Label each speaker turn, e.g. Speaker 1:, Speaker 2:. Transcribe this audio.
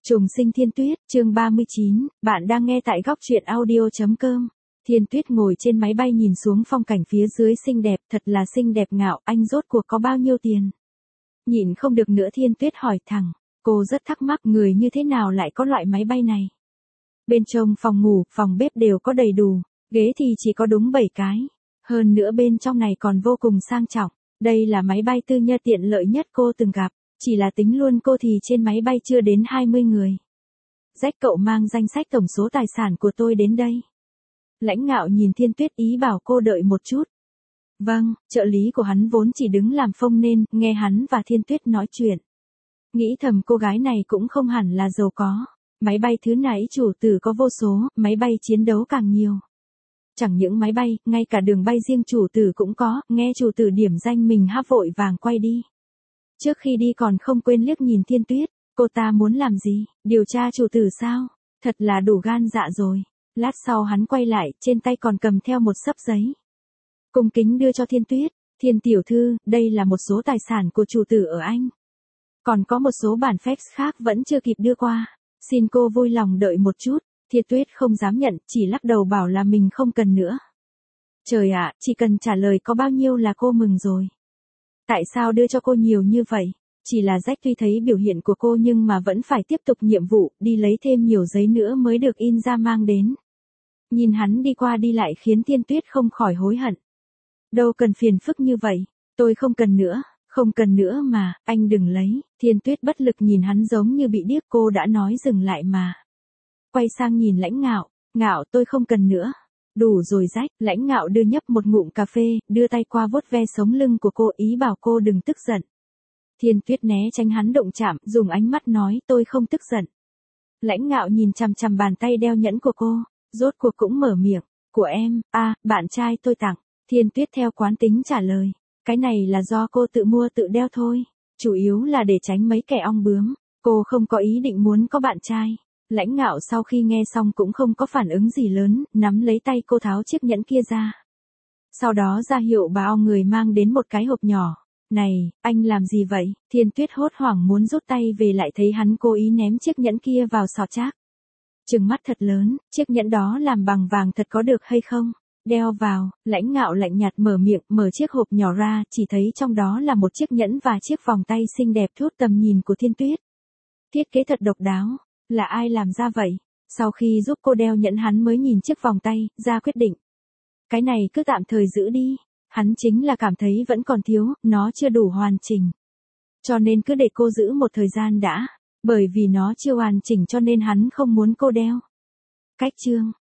Speaker 1: Trùng sinh Thiên Tuyết, chương 39, bạn đang nghe tại góc truyện audio.com. Thiên Tuyết ngồi trên máy bay nhìn xuống phong cảnh phía dưới xinh đẹp, thật là xinh đẹp Ngạo, anh rốt cuộc có bao nhiêu tiền? Nhịn không được nữa Thiên Tuyết hỏi thẳng, cô rất thắc mắc người như thế nào lại có loại máy bay này. Bên trong phòng ngủ, phòng bếp đều có đầy đủ, ghế thì chỉ có đúng 7 cái. Hơn nữa bên trong này còn vô cùng sang trọng, đây là máy bay tư nhân tiện lợi nhất cô từng gặp. Chỉ là tính luôn cô thì trên máy bay chưa đến 20 người. Rách cậu mang danh sách tổng số tài sản của tôi đến đây. Lãnh Ngạo nhìn Thiên Tuyết ý bảo cô đợi một chút. Vâng, trợ lý của hắn vốn chỉ đứng làm phông nên, nghe hắn và Thiên Tuyết nói chuyện. Nghĩ thầm cô gái này cũng không hẳn là giàu có. Máy bay thứ nãy chủ tử có vô số, máy bay chiến đấu càng nhiều. Chẳng những máy bay, ngay cả đường bay riêng chủ tử cũng có, nghe chủ tử điểm danh mình háp vội vàng quay đi. Trước khi đi còn không quên liếc nhìn Thiên Tuyết, cô ta muốn làm gì, điều tra chủ tử sao, thật là đủ gan dạ rồi. Lát sau hắn quay lại, trên tay còn cầm theo một xấp giấy. Cung kính đưa cho Thiên Tuyết, Thiên tiểu thư, đây là một số tài sản của chủ tử ở Anh. Còn có một số bản fax khác vẫn chưa kịp đưa qua, xin cô vui lòng đợi một chút. Thiên Tuyết không dám nhận, chỉ lắc đầu bảo là mình không cần nữa. Trời ạ, chỉ cần trả lời có bao nhiêu là cô mừng rồi. Tại sao đưa cho cô nhiều như vậy? Chỉ là Jack tuy thấy biểu hiện của cô nhưng mà vẫn phải tiếp tục nhiệm vụ, đi lấy thêm nhiều giấy nữa mới được in ra mang đến. Nhìn hắn đi qua đi lại khiến Thiên Tuyết không khỏi hối hận. Đâu cần phiền phức như vậy, tôi không cần nữa mà, anh đừng lấy. Thiên Tuyết bất lực nhìn hắn giống như bị điếc, cô đã nói dừng lại mà. Quay sang nhìn Lãnh Ngạo, Ngạo tôi không cần nữa. Đủ rồi Jack, Lãnh Ngạo đưa nhấp một ngụm cà phê, đưa tay qua vuốt ve sống lưng của cô ý bảo cô đừng tức giận. Thiên Tuyết né tránh hắn động chạm, dùng ánh mắt nói tôi không tức giận. Lãnh Ngạo nhìn chằm chằm bàn tay đeo nhẫn của cô, rốt cuộc cũng mở miệng, của em, bạn trai tôi tặng. Thiên Tuyết theo quán tính trả lời, cái này là do cô tự mua tự đeo thôi, chủ yếu là để tránh mấy kẻ ong bướm, cô không có ý định muốn có bạn trai. Lãnh Ngạo sau khi nghe xong cũng không có phản ứng gì lớn, nắm lấy tay cô tháo chiếc nhẫn kia ra. Sau đó ra hiệu bà ong người mang đến một cái hộp nhỏ. Này, anh làm gì vậy? Thiên Tuyết hốt hoảng muốn rút tay về lại thấy hắn cố ý ném chiếc nhẫn kia vào sọ trác. Trừng mắt thật lớn, chiếc nhẫn đó làm bằng vàng thật có được hay không? Đeo vào, Lãnh Ngạo lạnh nhạt mở miệng, mở chiếc hộp nhỏ ra, chỉ thấy trong đó là một chiếc nhẫn và chiếc vòng tay xinh đẹp thu hút tầm nhìn của Thiên Tuyết. Thiết kế thật độc đáo. Là ai làm ra vậy? Sau khi giúp cô đeo nhẫn hắn mới nhìn chiếc vòng tay, ra quyết định. Cái này cứ tạm thời giữ đi. Hắn chính là cảm thấy vẫn còn thiếu, nó chưa đủ hoàn chỉnh. Cho nên cứ để cô giữ một thời gian đã. Bởi vì nó chưa hoàn chỉnh cho nên hắn không muốn cô đeo. Cách chương.